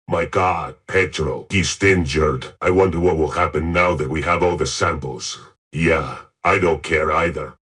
My God, Pedro, he's injured. I wonder what will happen now that we have all the samples. Yeah, I don't care either.